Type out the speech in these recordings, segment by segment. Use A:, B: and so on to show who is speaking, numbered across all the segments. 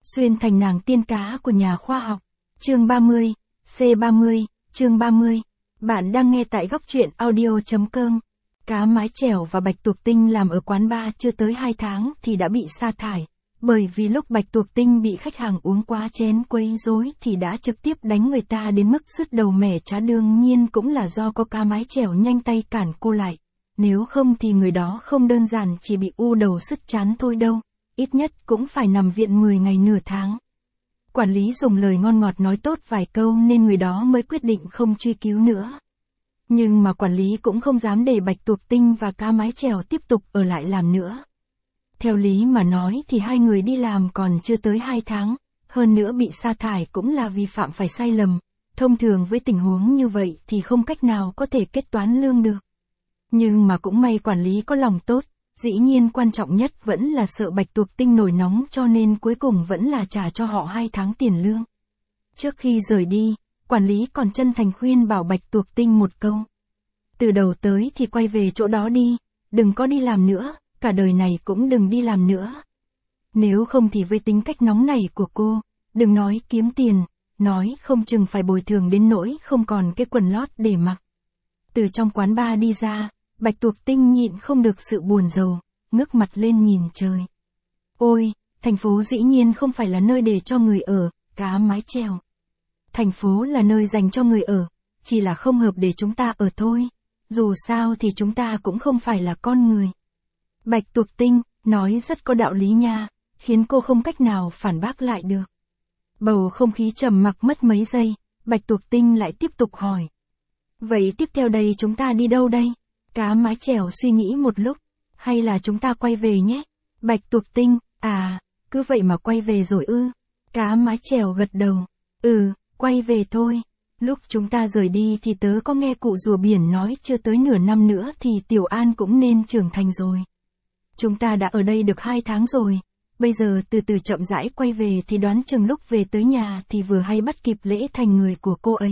A: Xuyên thành nàng tiên cá của nhà khoa học. Chương 30, C30, chương 30. Bạn đang nghe tại góc truyện audio.com. Cá mái chèo và Bạch Tuộc Tinh làm ở quán bar chưa tới 2 tháng thì đã bị sa thải. Bởi vì lúc Bạch Tuộc Tinh bị khách hàng uống quá chén quấy rối thì đã trực tiếp đánh người ta đến mức sứt đầu mẻ trá, đương nhiên cũng là do có cá mái chèo nhanh tay cản cô lại. Nếu không thì người đó không đơn giản chỉ bị u đầu sứt chán thôi đâu, ít nhất cũng phải nằm viện 10 ngày nửa tháng. Quản lý dùng lời ngon ngọt nói tốt vài câu nên người đó mới quyết định không truy cứu nữa. Nhưng mà quản lý cũng không dám để Bạch Tuộc Tinh và cá mái chèo tiếp tục ở lại làm nữa. Theo lý mà nói thì hai người đi làm còn chưa tới 2 tháng, hơn nữa bị sa thải cũng là vì phạm phải sai lầm. Thông thường với tình huống như vậy thì không cách nào có thể kết toán lương được. Nhưng mà cũng may quản lý có lòng tốt, dĩ nhiên quan trọng nhất vẫn là sợ Bạch Tuộc Tinh nổi nóng cho nên cuối cùng vẫn là trả cho họ 2 tháng tiền lương. Trước khi rời đi, quản lý còn chân thành khuyên bảo Bạch Tuộc Tinh một câu. Từ đầu tới thì quay về chỗ đó đi, đừng có đi làm nữa, cả đời này cũng đừng đi làm nữa. Nếu không thì với tính cách nóng này của cô, đừng nói kiếm tiền, nói không chừng phải bồi thường đến nỗi không còn cái quần lót để mặc. Từ trong quán bar đi ra, Bạch Tuộc Tinh nhịn không được sự buồn rầu, ngước mặt lên nhìn trời. Ôi, thành phố dĩ nhiên không phải là nơi để cho người ở, cá mái chèo. Thành phố là nơi dành cho người ở, chỉ là không hợp để chúng ta ở thôi. Dù sao thì chúng ta cũng không phải là con người. Bạch Tuộc Tinh nói rất có đạo lý nha, khiến cô không cách nào phản bác lại được. Bầu không khí trầm mặc mất mấy giây, Bạch Tuộc Tinh lại tiếp tục hỏi. Vậy tiếp theo đây chúng ta đi đâu đây? Cá mái chèo suy nghĩ một lúc, hay là chúng ta quay về nhé? Bạch Tuộc Tinh, cứ vậy mà quay về rồi ư? Cá mái chèo gật đầu, quay về thôi. Lúc chúng ta rời đi thì tớ có nghe cụ rùa biển nói chưa tới nửa năm nữa thì Tiểu An cũng nên trưởng thành rồi. Chúng ta đã ở đây được 2 tháng rồi, bây giờ từ từ chậm rãi quay về thì đoán chừng lúc về tới nhà thì vừa hay bắt kịp lễ thành người của cô ấy.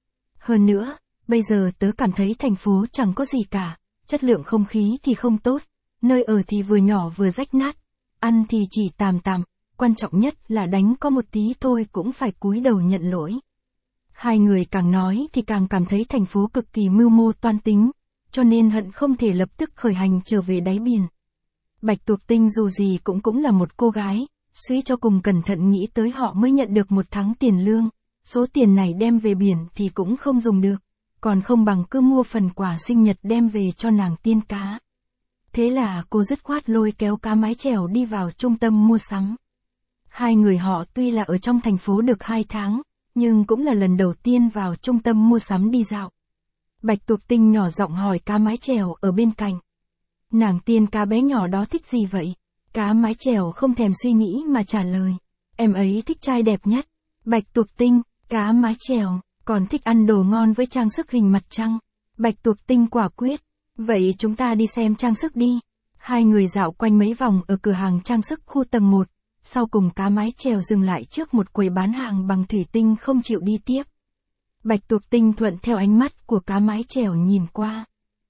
A: Hơn nữa, bây giờ tớ cảm thấy thành phố chẳng có gì cả, chất lượng không khí thì không tốt, nơi ở thì vừa nhỏ vừa rách nát, ăn thì chỉ tạm tạm, quan trọng nhất là đánh có một tí thôi cũng phải cúi đầu nhận lỗi. Hai người càng nói thì càng cảm thấy thành phố cực kỳ mưu mô toan tính, cho nên hận không thể lập tức khởi hành trở về đáy biển. Bạch Tuộc Tinh dù gì cũng là một cô gái, suy cho cùng cẩn thận nghĩ tới họ mới nhận được 1 tháng tiền lương, số tiền này đem về biển thì cũng không dùng được, còn không bằng cứ mua phần quà sinh nhật đem về cho nàng tiên cá. Thế là cô dứt khoát lôi kéo cá mái chèo đi vào trung tâm mua sắm. Hai người họ tuy là ở trong thành phố được 2 tháng, nhưng cũng là lần đầu tiên vào trung tâm mua sắm đi dạo. Bạch Tuộc Tinh nhỏ giọng hỏi cá mái chèo ở bên cạnh. Nàng tiên cá bé nhỏ đó thích gì vậy? Cá mái chèo không thèm suy nghĩ mà trả lời. Em ấy thích trai đẹp nhất. Bạch Tuộc Tinh, cá mái chèo, còn thích ăn đồ ngon với trang sức hình mặt trăng. Bạch Tuộc Tinh quả quyết. Vậy chúng ta đi xem trang sức đi. Hai người dạo quanh mấy vòng ở cửa hàng trang sức khu tầng 1. Sau cùng cá mái chèo dừng lại trước một quầy bán hàng bằng thủy tinh không chịu đi tiếp. Bạch Tuộc Tinh thuận theo ánh mắt của cá mái chèo nhìn qua.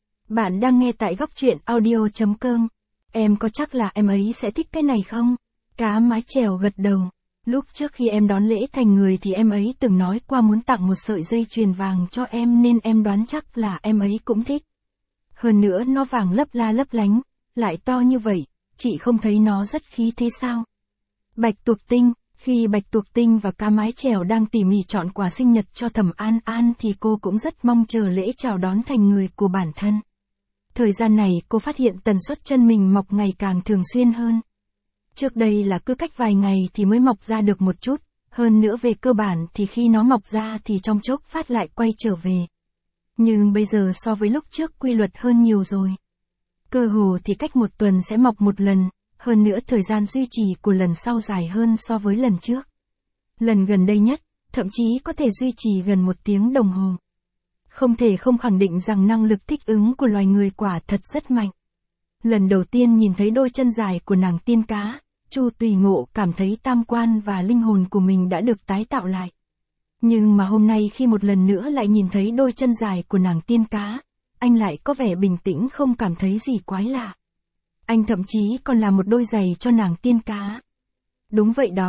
A: Bạn đang nghe tại góc truyện audio.com. Em có chắc là em ấy sẽ thích cái này không? Cá mái chèo gật đầu. Lúc trước khi em đón lễ thành người thì em ấy từng nói qua muốn tặng một sợi dây chuyền vàng cho em nên em đoán chắc là em ấy cũng thích. Hơn nữa nó vàng lấp la lấp lánh, lại to như vậy, chị không thấy nó rất khí thế sao? Bạch Tuộc Tinh, khi Bạch Tuộc Tinh và cá mái chèo đang tỉ mỉ chọn quà sinh nhật cho Thẩm An An thì cô cũng rất mong chờ lễ chào đón thành người của bản thân. Thời gian này cô phát hiện tần suất chân mình mọc ngày càng thường xuyên hơn. Trước đây là cứ cách vài ngày thì mới mọc ra được một chút, hơn nữa về cơ bản thì khi nó mọc ra thì trong chốc phát lại quay trở về. Nhưng bây giờ so với lúc trước quy luật hơn nhiều rồi. Cơ hồ thì cách 1 tuần sẽ mọc 1 lần. Hơn nữa thời gian duy trì của lần sau dài hơn so với lần trước. Lần gần đây nhất, thậm chí có thể duy trì gần 1 tiếng đồng hồ. Không thể không khẳng định rằng năng lực thích ứng của loài người quả thật rất mạnh. Lần đầu tiên nhìn thấy đôi chân dài của nàng tiên cá, Chu Tùy Ngộ cảm thấy tam quan và linh hồn của mình đã được tái tạo lại. Nhưng mà hôm nay khi một lần nữa lại nhìn thấy đôi chân dài của nàng tiên cá, anh lại có vẻ bình tĩnh không cảm thấy gì quái lạ. Anh thậm chí còn làm một đôi giày cho nàng tiên cá. Đúng vậy đó,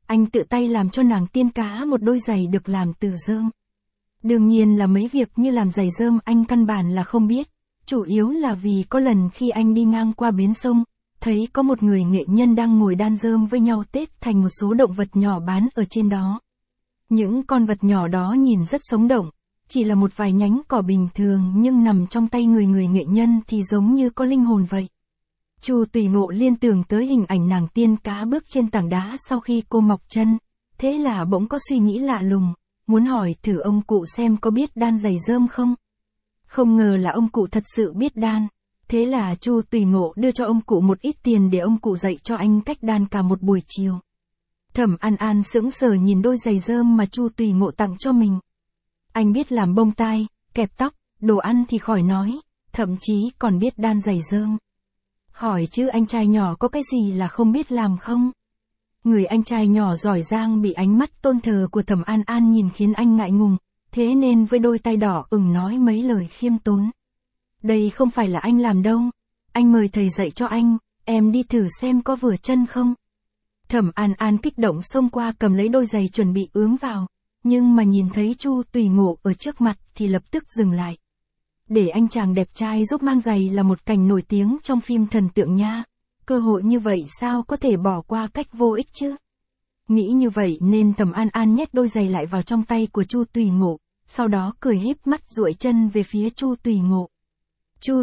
A: anh tự tay làm cho nàng tiên cá một đôi giày được làm từ rơm. Đương nhiên là mấy việc như làm giày rơm anh căn bản là không biết, chủ yếu là vì có lần khi anh đi ngang qua bến sông, thấy có một người nghệ nhân đang ngồi đan rơm với nhau tết thành một số động vật nhỏ bán ở trên đó. Những con vật nhỏ đó nhìn rất sống động, chỉ là một vài nhánh cỏ bình thường nhưng nằm trong tay người nghệ nhân thì giống như có linh hồn vậy. Chu Tùy Ngộ liên tưởng tới hình ảnh nàng tiên cá bước trên tảng đá sau khi cô mọc chân, thế là bỗng có suy nghĩ lạ lùng, muốn hỏi thử ông cụ xem có biết đan giày rơm không. Không ngờ là ông cụ thật sự biết đan, thế là Chu Tùy Ngộ đưa cho ông cụ một ít tiền để ông cụ dạy cho anh cách đan cả một buổi chiều. Thẩm An An sững sờ nhìn đôi giày rơm mà Chu Tùy Ngộ tặng cho mình. Anh biết làm bông tai, kẹp tóc, đồ ăn thì khỏi nói, thậm chí còn biết đan giày rơm. Hỏi chứ anh trai nhỏ có cái gì là không biết làm không? Người anh trai nhỏ giỏi giang bị ánh mắt tôn thờ của Thẩm An An nhìn khiến anh ngại ngùng, thế nên với đôi tay đỏ ửng nói mấy lời khiêm tốn. Đây không phải là anh làm đâu, anh mời thầy dạy cho anh, em đi thử xem có vừa chân không. Thẩm An An kích động xông qua cầm lấy đôi giày chuẩn bị ướm vào, nhưng mà nhìn thấy Chu Tùy Ngộ ở trước mặt thì lập tức dừng lại. Để anh chàng đẹp trai giúp mang giày là một cảnh nổi tiếng trong phim thần tượng nha, cơ hội như vậy sao có thể bỏ qua cách vô ích chứ. Nghĩ như vậy nên Thẩm An An nhét đôi giày lại vào trong tay của Chu Tùy Ngộ, sau đó cười híp mắt duỗi chân về phía Chu Tùy Ngộ. Chu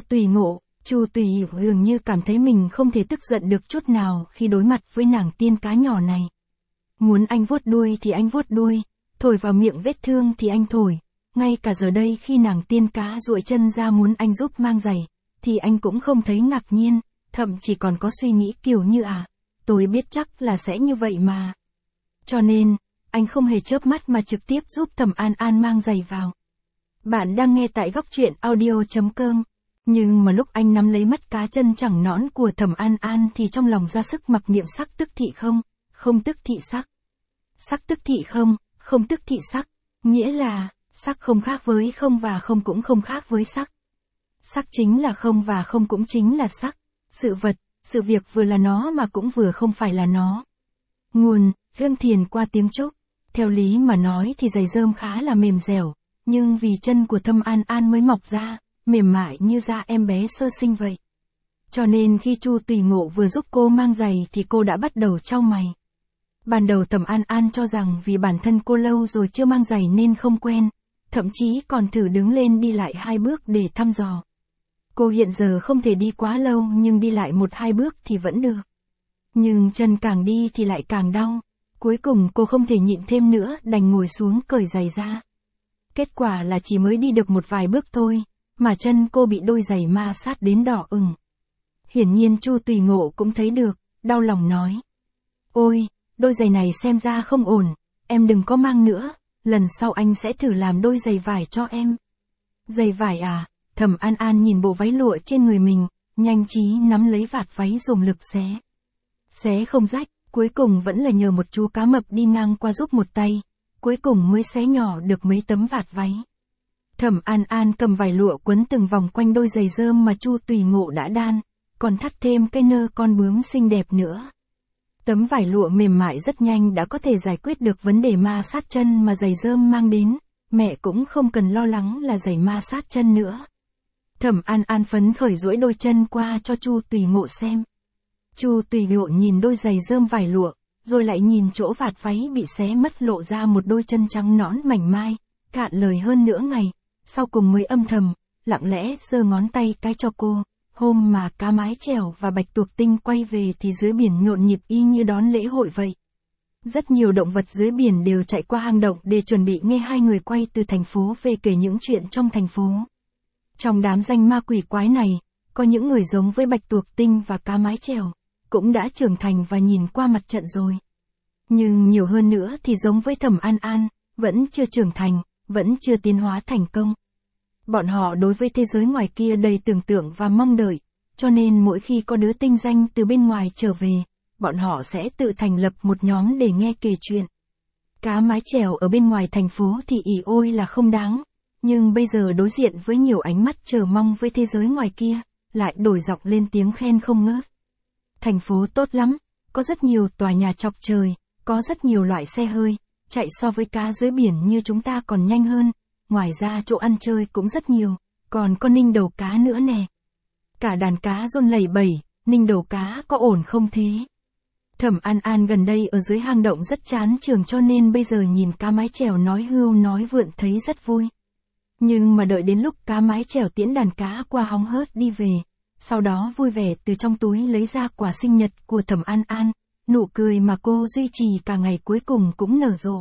A: Tùy dường như cảm thấy mình không thể tức giận được chút nào khi đối mặt với nàng tiên cá nhỏ này. Muốn anh vuốt đuôi thì anh vuốt đuôi, thổi vào miệng vết thương thì anh thổi, ngay cả giờ đây khi nàng tiên cá duỗi chân ra muốn anh giúp mang giày, thì anh cũng không thấy ngạc nhiên, thậm chí còn có suy nghĩ kiểu như tôi biết chắc là sẽ như vậy mà. Cho nên, anh không hề chớp mắt mà trực tiếp giúp Thẩm An An mang giày vào. Bạn đang nghe tại góc truyện audio.com. Nhưng mà lúc anh nắm lấy mắt cá chân chẳng nõn của Thẩm An An thì trong lòng ra sức mặc niệm sắc tức thị không, không tức thị sắc. Sắc tức thị không, không tức thị sắc, nghĩa là, sắc không khác với không và không cũng không khác với sắc. Sắc chính là không và không cũng chính là sắc. Sự vật, sự việc vừa là nó mà cũng vừa không phải là nó. Nguồn, Gương Thiền qua tiếng Trúc. Theo lý mà nói thì giày rơm khá là mềm dẻo, nhưng vì chân của Thẩm An An mới mọc ra, mềm mại như da em bé sơ sinh vậy. Cho nên khi Chu Tùy Ngộ vừa giúp cô mang giày thì cô đã bắt đầu chau mày. Ban đầu Thẩm An An cho rằng vì bản thân cô lâu rồi chưa mang giày nên không quen, thậm chí còn thử đứng lên đi lại 2 bước để thăm dò. Cô hiện giờ không thể đi quá lâu nhưng đi lại 1-2 bước thì vẫn được. Nhưng chân càng đi thì lại càng đau, cuối cùng cô không thể nhịn thêm nữa đành ngồi xuống cởi giày ra. Kết quả là chỉ mới đi được một vài bước thôi, mà chân cô bị đôi giày ma sát đến đỏ ửng. Hiển nhiên Chu Tùy Ngộ cũng thấy được, đau lòng nói. Ôi, đôi giày này xem ra không ổn, em đừng có mang nữa, lần sau anh sẽ thử làm đôi giày vải cho em. Giày vải à? Thẩm An An nhìn bộ váy lụa trên người mình, nhanh trí nắm lấy vạt váy dùng lực xé. Xé không rách, cuối cùng vẫn là nhờ một chú cá mập đi ngang qua giúp một tay, cuối cùng mới xé nhỏ được mấy tấm vạt váy. Thẩm An An cầm vải lụa quấn từng vòng quanh đôi giày rơm mà Chu Tùy Ngộ đã đan, còn thắt thêm cái nơ con bướm xinh đẹp nữa. Tấm vải lụa mềm mại rất nhanh đã có thể giải quyết được vấn đề ma sát chân mà giày rơm mang đến, mẹ cũng không cần lo lắng là giày ma sát chân nữa. Thẩm An An phấn khởi duỗi đôi chân qua cho Chu Tùy Ngộ xem. Chu Tùy Ngộ nhìn đôi giày rơm vải lụa, rồi lại nhìn chỗ vạt váy bị xé mất lộ ra một đôi chân trắng nõn mảnh mai, cạn lời hơn nửa ngày, sau cùng mới âm thầm, lặng lẽ giơ ngón tay cái cho cô. Hôm mà cá mái chèo và bạch tuộc tinh quay về thì dưới biển nhộn nhịp y như đón lễ hội vậy. Rất nhiều động vật dưới biển đều chạy qua hang động để chuẩn bị nghe hai người quay từ thành phố về kể những chuyện trong thành phố. Trong đám danh ma quỷ quái này, có những người giống với bạch tuộc tinh và cá mái chèo, cũng đã trưởng thành và nhìn qua mặt trận rồi. Nhưng nhiều hơn nữa thì giống với Thẩm An An, vẫn chưa trưởng thành, vẫn chưa tiến hóa thành công. Bọn họ đối với thế giới ngoài kia đầy tưởng tượng và mong đợi, cho nên mỗi khi có đứa tinh danh từ bên ngoài trở về, bọn họ sẽ tự thành lập một nhóm để nghe kể chuyện. Cá mái chèo ở bên ngoài thành phố thì ỉ ôi là không đáng, nhưng bây giờ đối diện với nhiều ánh mắt chờ mong với thế giới ngoài kia, lại đổi giọng lên tiếng khen không ngớt. Thành phố tốt lắm, có rất nhiều tòa nhà chọc trời, có rất nhiều loại xe hơi, chạy so với cá dưới biển như chúng ta còn nhanh hơn, ngoài ra chỗ ăn chơi cũng rất nhiều, còn có ninh đầu cá nữa nè. Cả đàn cá run lẩy bẩy, ninh đầu cá có ổn không thế? Thẩm An An gần đây ở dưới hang động rất chán trường cho nên bây giờ nhìn cá mái chèo nói hưu nói vượn thấy rất vui. Nhưng mà đợi đến lúc cá mái chèo tiễn đàn cá qua hóng hớt đi về, sau đó vui vẻ từ trong túi lấy ra quà sinh nhật của Thẩm An An, nụ cười mà cô duy trì cả ngày cuối cùng cũng nở rộ.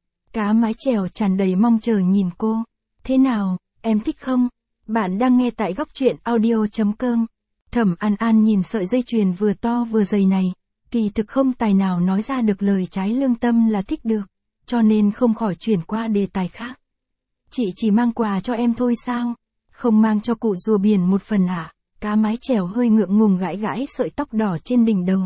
A: Cá mái chèo tràn đầy mong chờ nhìn cô. Thế nào, em thích không? Bạn đang nghe tại góc truyện audio.com. Thẩm An An nhìn sợi dây chuyền vừa to vừa dày này, kỳ thực không tài nào nói ra được lời trái lương tâm là thích được, cho nên không khỏi chuyển qua đề tài khác. Chị chỉ mang quà cho em thôi sao? Không mang cho cụ rùa biển một phần à? Cá mái chèo hơi ngượng ngùng gãi gãi sợi tóc đỏ trên đỉnh đầu.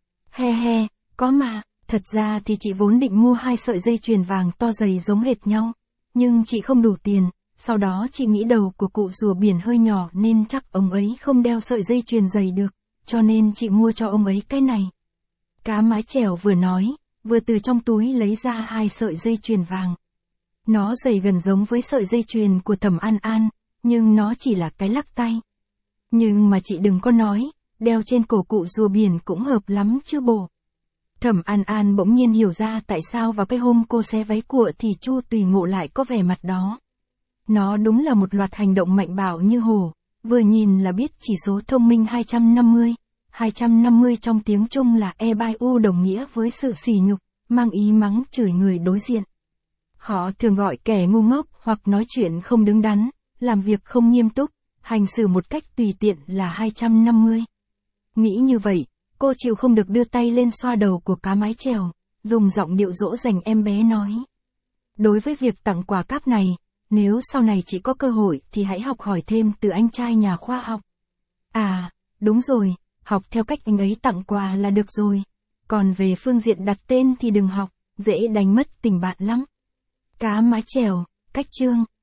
A: He he, có mà, thật ra thì chị vốn định mua 2 sợi dây chuyền vàng to dày giống hệt nhau, nhưng chị không đủ tiền, sau đó chị nghĩ đầu của cụ rùa biển hơi nhỏ nên chắc ông ấy không đeo sợi dây chuyền dày được, cho nên chị mua cho ông ấy cái này. Cá mái chèo vừa nói, vừa từ trong túi lấy ra 2 sợi dây chuyền vàng. Nó dày gần giống với sợi dây chuyền của Thẩm An An, nhưng nó chỉ là cái lắc tay. Nhưng mà chị đừng có nói, đeo trên cổ cụ rùa biển cũng hợp lắm chứ bộ. Thẩm An An bỗng nhiên hiểu ra tại sao vào cái hôm cô xé váy của thì Chu Tùy Ngộ lại có vẻ mặt đó. Nó đúng là một loạt hành động mạnh bạo như hổ, vừa nhìn là biết chỉ số thông minh 250. 250 trong tiếng Trung là e-bai-u đồng nghĩa với sự sỉ nhục, mang ý mắng chửi người đối diện. Họ thường gọi kẻ ngu ngốc hoặc nói chuyện không đứng đắn, làm việc không nghiêm túc, hành xử một cách tùy tiện là 250. Nghĩ như vậy, cô chịu không được đưa tay lên xoa đầu của cá mái chèo, dùng giọng điệu dỗ dành em bé nói. Đối với việc tặng quà cáp này, nếu sau này chị có cơ hội thì hãy học hỏi thêm từ anh trai nhà khoa học. À, đúng rồi, học theo cách anh ấy tặng quà là được rồi. Còn về phương diện đặt tên thì đừng học, dễ đánh mất tình bạn lắm. Cá mái chèo, cách chương.